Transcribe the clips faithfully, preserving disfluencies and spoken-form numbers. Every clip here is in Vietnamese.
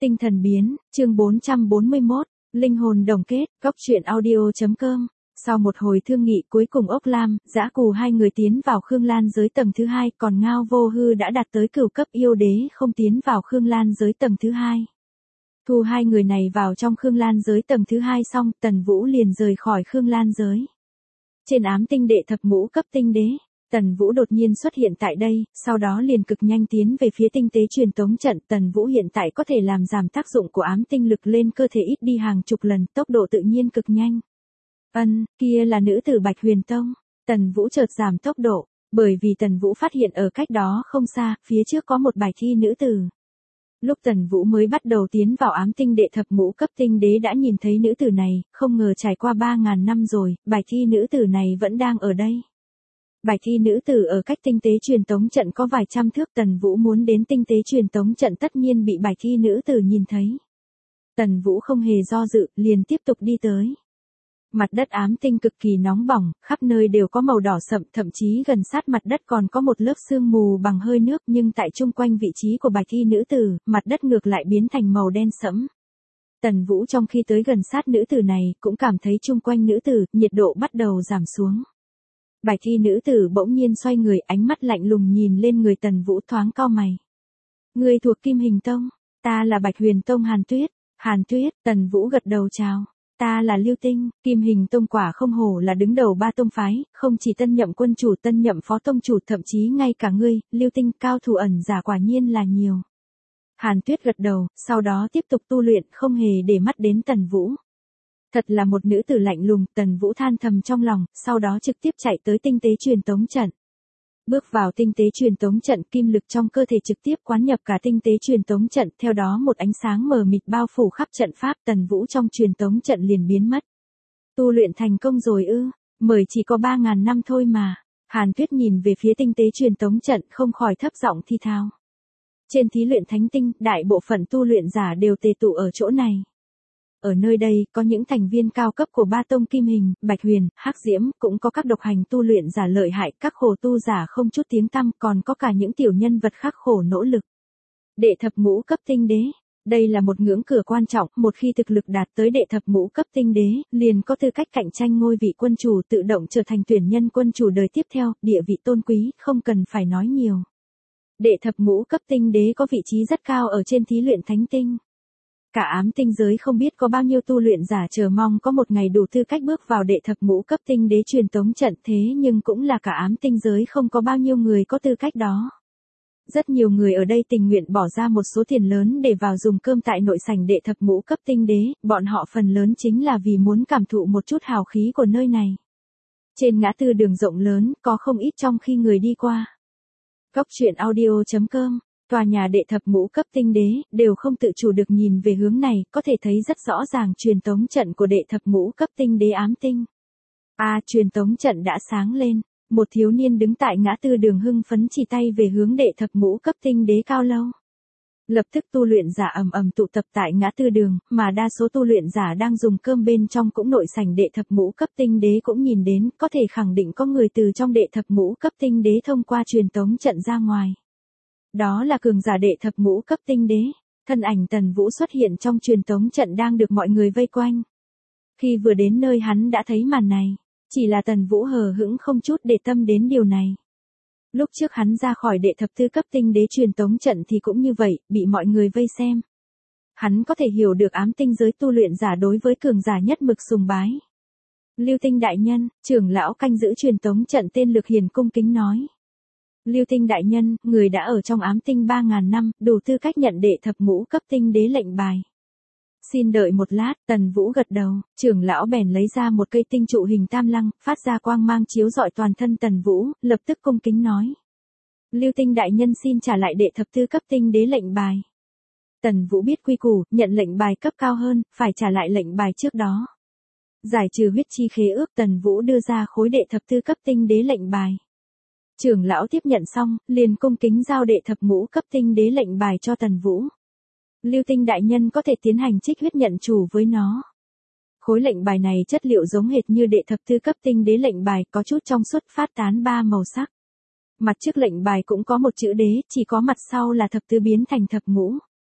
Tinh thần biến, chương bốn trăm bốn mươi mốt, linh hồn đồng kết, góc truyện audio.com. Sau một hồi thương nghị cuối cùng Ốc Lam, Dã Cù hai người tiến vào Khương Lan giới tầng thứ hai, còn Ngao Vô Hư đã đạt tới cửu cấp yêu đế không tiến vào Khương Lan giới tầng thứ hai. Thu hai người này vào trong Khương Lan giới tầng thứ hai xong, Tần Vũ liền rời khỏi Khương Lan giới. Trên ám tinh đệ thập ngũ cấp tinh đế, Tần Vũ đột nhiên xuất hiện tại đây, sau đó liền cực nhanh tiến về phía tinh tế truyền tống trận. Tần Vũ hiện tại có thể làm giảm tác dụng của ám tinh lực lên cơ thể ít đi hàng chục lần, tốc độ tự nhiên cực nhanh. Ân, kia là nữ tử Bạch Huyền Tông. Tần Vũ chợt giảm tốc độ, bởi vì Tần Vũ phát hiện ở cách đó không xa, phía trước có một bài thi nữ tử. Lúc Tần Vũ mới bắt đầu tiến vào ám tinh đệ thập ngũ cấp tinh đế đã nhìn thấy nữ tử này, không ngờ trải qua ba ngàn năm rồi, bài thi nữ tử này vẫn đang ở đây. Bài thi nữ tử ở cách tinh tế truyền tống trận có vài trăm thước. Tần Vũ muốn đến tinh tế truyền tống trận tất nhiên bị bài thi nữ tử nhìn thấy. Tần Vũ không hề do dự, liền tiếp tục đi tới. Mặt đất ám tinh cực kỳ nóng bỏng, khắp nơi đều có màu đỏ sậm, thậm chí gần sát mặt đất còn có một lớp sương mù bằng hơi nước, nhưng tại chung quanh vị trí của bài thi nữ tử, mặt đất ngược lại biến thành màu đen sẫm. Tần Vũ trong khi tới gần sát nữ tử này, cũng cảm thấy chung quanh nữ tử, nhiệt độ bắt đầu giảm xuống. Bài thi nữ tử bỗng nhiên xoay người, ánh mắt lạnh lùng nhìn lên người Tần Vũ, thoáng cau mày. Ngươi thuộc Kim Hình Tông, ta là Bạch Huyền Tông Hàn Tuyết. Hàn Tuyết, Tần Vũ gật đầu chào. Ta là Lưu Tinh. Kim Hình Tông quả không hổ là đứng đầu ba tông phái, không chỉ tân nhậm quân chủ, tân nhậm phó tông chủ, thậm chí ngay cả ngươi, Lưu Tinh, cao thủ ẩn giả quả nhiên là nhiều. Hàn Tuyết gật đầu, sau đó tiếp tục tu luyện, không hề để mắt đến Tần Vũ. Thật là một nữ tử lạnh lùng, Tần Vũ than thầm trong lòng, sau đó trực tiếp chạy tới tinh tế truyền tống trận. Bước vào tinh tế truyền tống trận, kim lực trong cơ thể trực tiếp quán nhập cả tinh tế truyền tống trận, theo đó một ánh sáng mờ mịt bao phủ khắp trận pháp. Tần Vũ trong truyền tống trận liền biến mất. Tu luyện thành công rồi ư? Mới chỉ có ba ngàn năm thôi mà. Hàn Tuyết nhìn về phía tinh tế truyền tống trận, không khỏi thấp giọng thi thao. Trên thí luyện thánh tinh, đại bộ phận tu luyện giả đều tề tụ ở chỗ này. Ở nơi đây, có những thành viên cao cấp của ba tông Kim Hình, Bạch Huyền, Hắc Diễm, cũng có các độc hành tu luyện giả lợi hại, các khổ tu giả không chút tiếng tăm, còn có cả những tiểu nhân vật khắc khổ nỗ lực. Đệ thập ngũ cấp tinh đế. Đây là một ngưỡng cửa quan trọng, một khi thực lực đạt tới đệ thập ngũ cấp tinh đế, liền có tư cách cạnh tranh ngôi vị quân chủ, tự động trở thành tuyển nhân quân chủ đời tiếp theo, địa vị tôn quý, không cần phải nói nhiều. Đệ thập ngũ cấp tinh đế có vị trí rất cao ở trên thí luyện thánh tinh. Cả ám tinh giới không biết có bao nhiêu tu luyện giả chờ mong có một ngày đủ tư cách bước vào đệ thập ngũ cấp tinh đế truyền tống trận, thế nhưng cũng là cả ám tinh giới không có bao nhiêu người có tư cách đó. Rất nhiều người ở đây tình nguyện bỏ ra một số tiền lớn để vào dùng cơm tại nội sảnh đệ thập ngũ cấp tinh đế, bọn họ phần lớn chính là vì muốn cảm thụ một chút hào khí của nơi này. Trên ngã tư đường rộng lớn, có không ít trong khi người đi qua. Góc truyện audio.com. Tòa nhà đệ thập ngũ cấp tinh đế, đều không tự chủ được nhìn về hướng này, có thể thấy rất rõ ràng truyền tống trận của đệ thập ngũ cấp tinh đế ám tinh. À, truyền tống trận đã sáng lên, một thiếu niên đứng tại ngã tư đường hưng phấn chỉ tay về hướng đệ thập ngũ cấp tinh đế cao lâu. Lập tức tu luyện giả ầm ầm tụ tập tại ngã tư đường, mà đa số tu luyện giả đang dùng cơm bên trong cũng nội sảnh đệ thập ngũ cấp tinh đế cũng nhìn đến, có thể khẳng định có người từ trong đệ thập ngũ cấp tinh đế thông qua truyền tống trận ra ngoài. Đó là cường giả đệ thập ngũ cấp tinh đế. Thân ảnh Tần Vũ xuất hiện trong truyền tống trận đang được mọi người vây quanh. Khi vừa đến nơi hắn đã thấy màn này, chỉ là Tần Vũ hờ hững không chút để tâm đến điều này. Lúc trước hắn ra khỏi đệ thập tư cấp tinh đế truyền tống trận thì cũng như vậy, bị mọi người vây xem. Hắn có thể hiểu được ám tinh giới tu luyện giả đối với cường giả nhất mực sùng bái. Lưu Tinh đại nhân, trưởng lão canh giữ truyền tống trận tên Lực Hiền cung kính nói. Lưu Tinh đại nhân, người đã ở trong ám tinh ba ngàn năm, đủ tư cách nhận đệ thập ngũ cấp tinh đế lệnh bài. Xin đợi một lát, Tần Vũ gật đầu, trưởng lão bèn lấy ra một cây tinh trụ hình tam lăng, phát ra quang mang chiếu rọi toàn thân Tần Vũ, lập tức cung kính nói. Lưu Tinh đại nhân xin trả lại đệ thập tư cấp tinh đế lệnh bài. Tần Vũ biết quy củ, nhận lệnh bài cấp cao hơn, phải trả lại lệnh bài trước đó. Giải trừ huyết chi khế ước, Tần Vũ đưa ra khối đệ thập tư cấp tinh đế lệnh bài. Trưởng lão tiếp nhận xong, liền cung kính giao đệ thập ngũ cấp tinh đế lệnh bài cho Tần Vũ. Lưu Tinh đại nhân có thể tiến hành trích huyết nhận chủ với nó. Khối lệnh bài này chất liệu giống hệt như đệ thập tư cấp tinh đế lệnh bài, có chút trong suốt, phát tán ba màu sắc. Mặt trước lệnh bài cũng có một chữ đế, chỉ có mặt sau là thập tứ biến thành thập ngũ.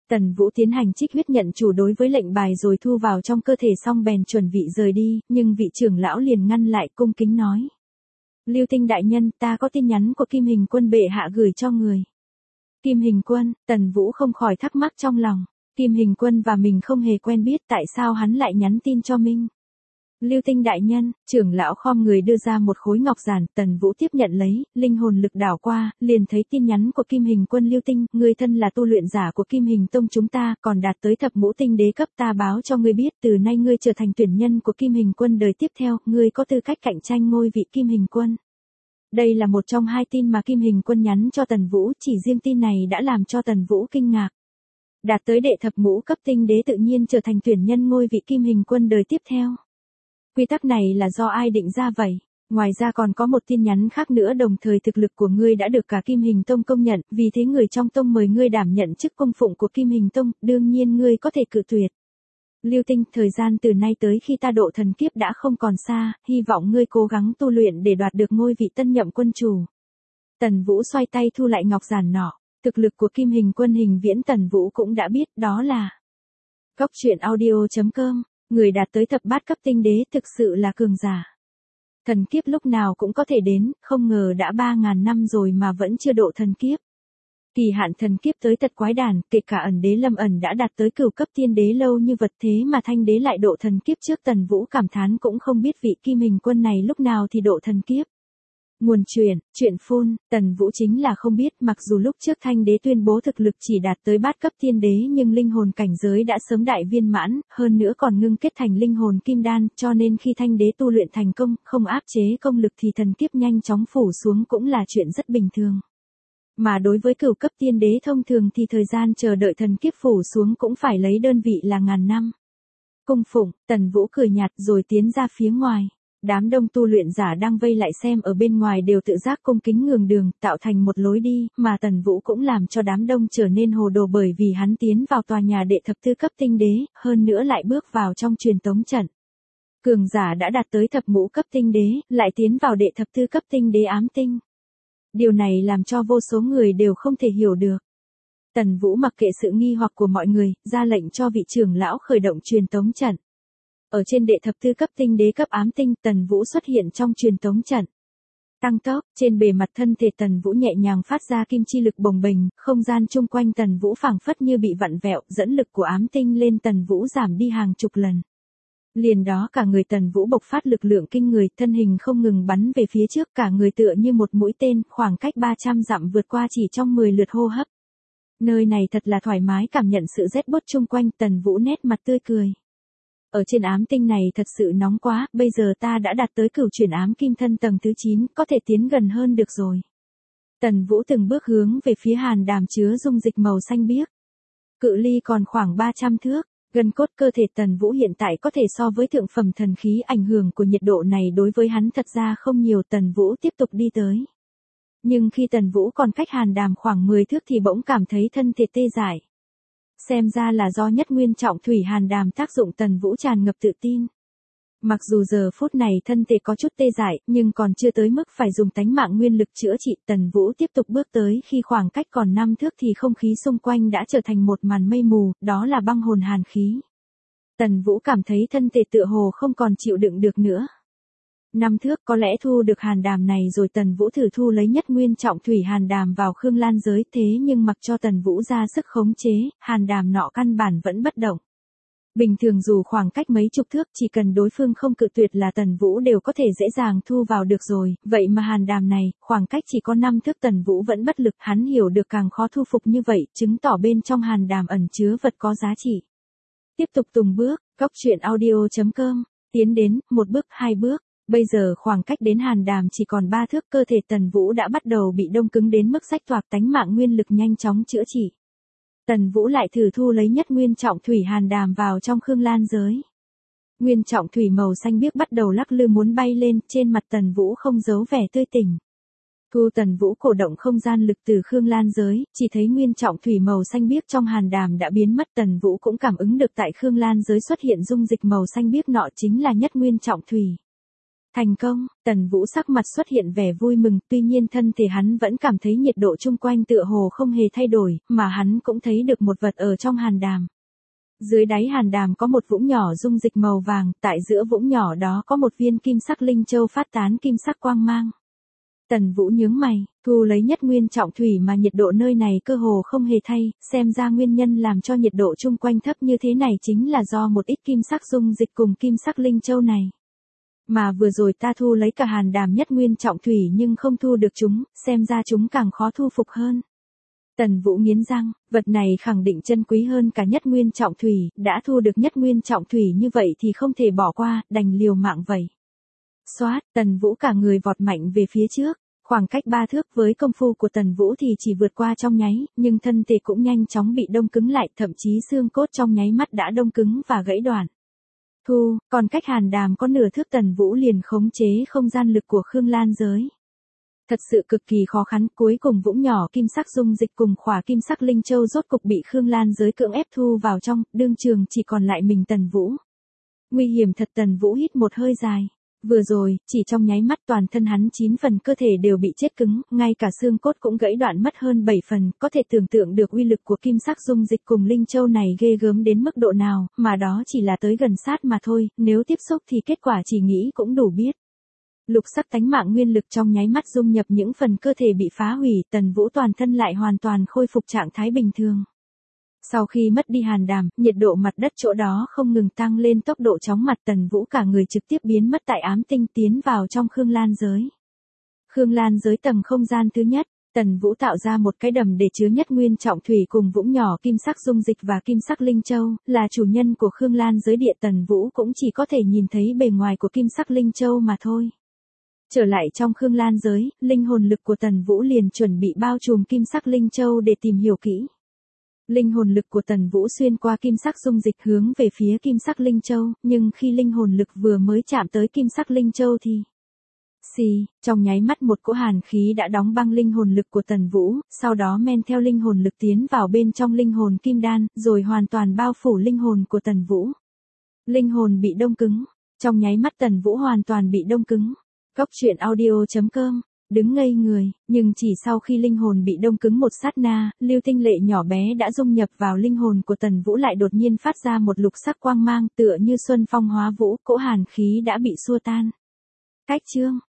Tần Vũ tiến hành trích huyết nhận chủ đối với lệnh bài rồi thu vào trong cơ thể xong bèn chuẩn bị rời đi, nhưng vị trưởng lão liền ngăn lại cung kính nói. Lưu Tinh đại nhân, ta có tin nhắn của Kim Hình Quân bệ hạ gửi cho người. Kim Hình Quân, Tần Vũ không khỏi thắc mắc trong lòng. Kim Hình Quân và mình không hề quen biết, tại sao hắn lại nhắn tin cho mình. Lưu Tinh đại nhân, trưởng lão khom người đưa ra một khối ngọc giản, Tần Vũ tiếp nhận lấy, linh hồn lực đảo qua, liền thấy tin nhắn của Kim Hình Quân. Lưu Tinh, ngươi thân là tu luyện giả của Kim Hình Tông chúng ta, còn đạt tới thập ngũ tinh đế cấp, ta báo cho ngươi biết, từ nay ngươi trở thành tuyển nhân của Kim Hình Quân đời tiếp theo, ngươi có tư cách cạnh tranh ngôi vị Kim Hình Quân. Đây là một trong hai tin mà Kim Hình Quân nhắn cho Tần Vũ, chỉ riêng tin này đã làm cho Tần Vũ kinh ngạc. Đạt tới đệ thập ngũ cấp tinh đế tự nhiên trở thành tuyển nhân ngôi vị Kim Hình Quân đời tiếp theo. Quy tắc này là do ai định ra vậy? Ngoài ra còn có một tin nhắn khác nữa, đồng thời thực lực của ngươi đã được cả Kim Hình Tông công nhận, vì thế người trong tông mời ngươi đảm nhận chức cung phụng của Kim Hình Tông, đương nhiên ngươi có thể cự tuyệt. Lưu Tinh, thời gian từ nay tới khi ta độ thần kiếp đã không còn xa, hy vọng ngươi cố gắng tu luyện để đoạt được ngôi vị tân nhậm quân chủ. Tần Vũ xoay tay thu lại ngọc giản nọ, thực lực của Kim Hình Quân Hình Viễn Tần Vũ cũng đã biết, đó là Cốc truyện audio chấm com. Người đạt tới thập bát cấp tinh đế thực sự là cường giả. Thần kiếp lúc nào cũng có thể đến, không ngờ đã ba ngàn năm rồi mà vẫn chưa độ thần kiếp. Kỳ hạn thần kiếp tới thật quái đản, kể cả ẩn đế Lâm Ẩn đã đạt tới cửu cấp tiên đế lâu như vật thế mà thanh đế lại độ thần kiếp trước. Tần Vũ cảm thán cũng không biết vị Kim Hình Quân này lúc nào thì độ thần kiếp. Nguồn truyền, chuyện phun, Tần Vũ chính là không biết, mặc dù lúc trước thanh đế tuyên bố thực lực chỉ đạt tới bát cấp tiên đế nhưng linh hồn cảnh giới đã sớm đại viên mãn, hơn nữa còn ngưng kết thành linh hồn kim đan, cho nên khi thanh đế tu luyện thành công, không áp chế công lực thì thần kiếp nhanh chóng phủ xuống cũng là chuyện rất bình thường. Mà đối với cửu cấp tiên đế thông thường thì thời gian chờ đợi thần kiếp phủ xuống cũng phải lấy đơn vị là ngàn năm. Cung phụng, Tần Vũ cười nhạt rồi tiến ra phía ngoài. Đám đông tu luyện giả đang vây lại xem ở bên ngoài đều tự giác cung kính nhường đường, tạo thành một lối đi, mà Tần Vũ cũng làm cho đám đông trở nên hồ đồ bởi vì hắn tiến vào tòa nhà đệ thập tư cấp tinh đế, hơn nữa lại bước vào trong truyền tống trận. Cường giả đã đạt tới thập ngũ cấp tinh đế, lại tiến vào đệ thập tư cấp tinh đế ám tinh. Điều này làm cho vô số người đều không thể hiểu được. Tần Vũ mặc kệ sự nghi hoặc của mọi người, ra lệnh cho vị trưởng lão khởi động truyền tống trận. Ở trên đệ thập tư cấp tinh đế cấp ám tinh, Tần Vũ xuất hiện trong truyền tống trận. Tăng tốc, trên bề mặt thân thể Tần Vũ nhẹ nhàng phát ra kim chi lực bồng bềnh, không gian chung quanh Tần Vũ phảng phất như bị vặn vẹo, dẫn lực của ám tinh lên Tần Vũ giảm đi hàng chục lần. Liền đó cả người Tần Vũ bộc phát lực lượng kinh người, thân hình không ngừng bắn về phía trước, cả người tựa như một mũi tên, khoảng cách ba trăm dặm vượt qua chỉ trong mười lượt hô hấp. Nơi này thật là thoải mái, cảm nhận sự rét buốt chung quanh, Tần Vũ nét mặt tươi cười. Ở trên ám tinh này thật sự nóng quá, bây giờ ta đã đạt tới cửu chuyển ám kim thân tầng thứ chín, có thể tiến gần hơn được rồi. Tần Vũ từng bước hướng về phía hàn đàm chứa dung dịch màu xanh biếc. Cự ly còn khoảng ba trăm thước, gân cốt cơ thể Tần Vũ hiện tại có thể so với thượng phẩm thần khí, ảnh hưởng của nhiệt độ này đối với hắn thật ra không nhiều. Tần Vũ tiếp tục đi tới. Nhưng khi Tần Vũ còn cách hàn đàm khoảng mười thước thì bỗng cảm thấy thân thể tê dại. Xem ra là do nhất nguyên trọng thủy hàn đàm tác dụng, Tần Vũ tràn ngập tự tin. Mặc dù giờ phút này thân thể có chút tê dại, nhưng còn chưa tới mức phải dùng tánh mạng nguyên lực chữa trị. Tần Vũ tiếp tục bước tới, khi khoảng cách còn năm thước thì không khí xung quanh đã trở thành một màn mây mù, đó là băng hồn hàn khí. Tần Vũ cảm thấy thân thể tựa hồ không còn chịu đựng được nữa. Năm thước có lẽ thu được hàn đàm này rồi. Tần Vũ thử thu lấy nhất nguyên trọng thủy hàn đàm vào Khương Lan giới, thế nhưng mặc cho Tần Vũ ra sức khống chế, hàn đàm nọ căn bản vẫn bất động. Bình thường dù khoảng cách mấy chục thước, chỉ cần đối phương không cự tuyệt là Tần Vũ đều có thể dễ dàng thu vào được rồi, vậy mà hàn đàm này, khoảng cách chỉ có năm thước Tần Vũ vẫn bất lực, hắn hiểu được càng khó thu phục như vậy, chứng tỏ bên trong hàn đàm ẩn chứa vật có giá trị. Tiếp tục từng bước, cốc truyện audio chấm com, tiến đến, một bước, hai bước. Bây giờ khoảng cách đến hàn đàm chỉ còn ba thước, cơ thể Tần Vũ đã bắt đầu bị đông cứng đến mức rách toạc, tánh mạng nguyên lực nhanh chóng chữa trị. Tần Vũ lại thử thu lấy nhất nguyên trọng thủy hàn đàm vào trong Khương Lan giới. Nguyên trọng thủy màu xanh biếc bắt đầu lắc lư muốn bay lên, trên mặt Tần Vũ không giấu vẻ tươi tỉnh. Thu Tần Vũ cổ động không gian lực từ Khương Lan giới, chỉ thấy nguyên trọng thủy màu xanh biếc trong hàn đàm đã biến mất. Tần Vũ cũng cảm ứng được tại Khương Lan giới xuất hiện dung dịch màu xanh biếc nọ chính là nhất nguyên trọng thủy. Thành công, Tần Vũ sắc mặt xuất hiện vẻ vui mừng, tuy nhiên thân thể hắn vẫn cảm thấy nhiệt độ chung quanh tựa hồ không hề thay đổi, mà hắn cũng thấy được một vật ở trong hàn đàm. Dưới đáy hàn đàm có một vũng nhỏ dung dịch màu vàng, tại giữa vũng nhỏ đó có một viên kim sắc linh châu phát tán kim sắc quang mang. Tần Vũ nhướng mày, thu lấy nhất nguyên trọng thủy mà nhiệt độ nơi này cơ hồ không hề thay, xem ra nguyên nhân làm cho nhiệt độ chung quanh thấp như thế này chính là do một ít kim sắc dung dịch cùng kim sắc linh châu này. Mà vừa rồi ta thu lấy cả hàn đàm nhất nguyên trọng thủy nhưng không thu được chúng, xem ra chúng càng khó thu phục hơn. Tần Vũ nghiến răng, vật này khẳng định chân quý hơn cả nhất nguyên trọng thủy, đã thu được nhất nguyên trọng thủy như vậy thì không thể bỏ qua, đành liều mạng vậy. Xoát, Tần Vũ cả người vọt mạnh về phía trước, khoảng cách ba thước với công phu của Tần Vũ thì chỉ vượt qua trong nháy, nhưng thân thể cũng nhanh chóng bị đông cứng lại, thậm chí xương cốt trong nháy mắt đã đông cứng và gãy đoạn. Thu, còn cách hàn đàm có nửa thước Tần Vũ liền khống chế không gian lực của Khương Lan giới. Thật sự cực kỳ khó khăn, cuối cùng vũng nhỏ kim sắc dung dịch cùng khỏa kim sắc linh châu rốt cục bị Khương Lan giới cưỡng ép thu vào trong, đương trường chỉ còn lại mình Tần Vũ. Nguy hiểm thật, Tần Vũ hít một hơi dài. Vừa rồi, chỉ trong nháy mắt toàn thân hắn chín phần cơ thể đều bị chết cứng, ngay cả xương cốt cũng gãy đoạn mất hơn bảy phần, có thể tưởng tượng được uy lực của kim sắc dung dịch cùng linh châu này ghê gớm đến mức độ nào, mà đó chỉ là tới gần sát mà thôi, nếu tiếp xúc thì kết quả chỉ nghĩ cũng đủ biết. Lục sắc tánh mạng nguyên lực trong nháy mắt dung nhập những phần cơ thể bị phá hủy, Tần Vũ toàn thân lại hoàn toàn khôi phục trạng thái bình thường. Sau khi mất đi hàn đàm, nhiệt độ mặt đất chỗ đó không ngừng tăng lên tốc độ chóng mặt, Tần Vũ cả người trực tiếp biến mất tại ám tinh tiến vào trong Khương Lan giới. Khương Lan giới tầng không gian thứ nhất, Tần Vũ tạo ra một cái đầm để chứa nhất nguyên trọng thủy cùng vũng nhỏ kim sắc dung dịch và kim sắc linh châu, là chủ nhân của Khương Lan giới địa Tần Vũ cũng chỉ có thể nhìn thấy bề ngoài của kim sắc linh châu mà thôi. Trở lại trong Khương Lan giới, linh hồn lực của Tần Vũ liền chuẩn bị bao trùm kim sắc linh châu để tìm hiểu kỹ. Linh hồn lực của Tần Vũ xuyên qua kim sắc dung dịch hướng về phía kim sắc linh châu, nhưng khi linh hồn lực vừa mới chạm tới kim sắc linh châu thì... Xì, trong nháy mắt một cỗ hàn khí đã đóng băng linh hồn lực của Tần Vũ, sau đó men theo linh hồn lực tiến vào bên trong linh hồn kim đan, rồi hoàn toàn bao phủ linh hồn của Tần Vũ. Linh hồn bị đông cứng, trong nháy mắt Tần Vũ hoàn toàn bị đông cứng. Góc truyện audio chấm com, đứng ngây người, nhưng chỉ sau khi linh hồn bị đông cứng một sát na, lưu tinh lệ nhỏ bé đã dung nhập vào linh hồn của Tần Vũ lại đột nhiên phát ra một lục sắc quang mang tựa như xuân phong hóa vũ, cỗ hàn khí đã bị xua tan. Cách chương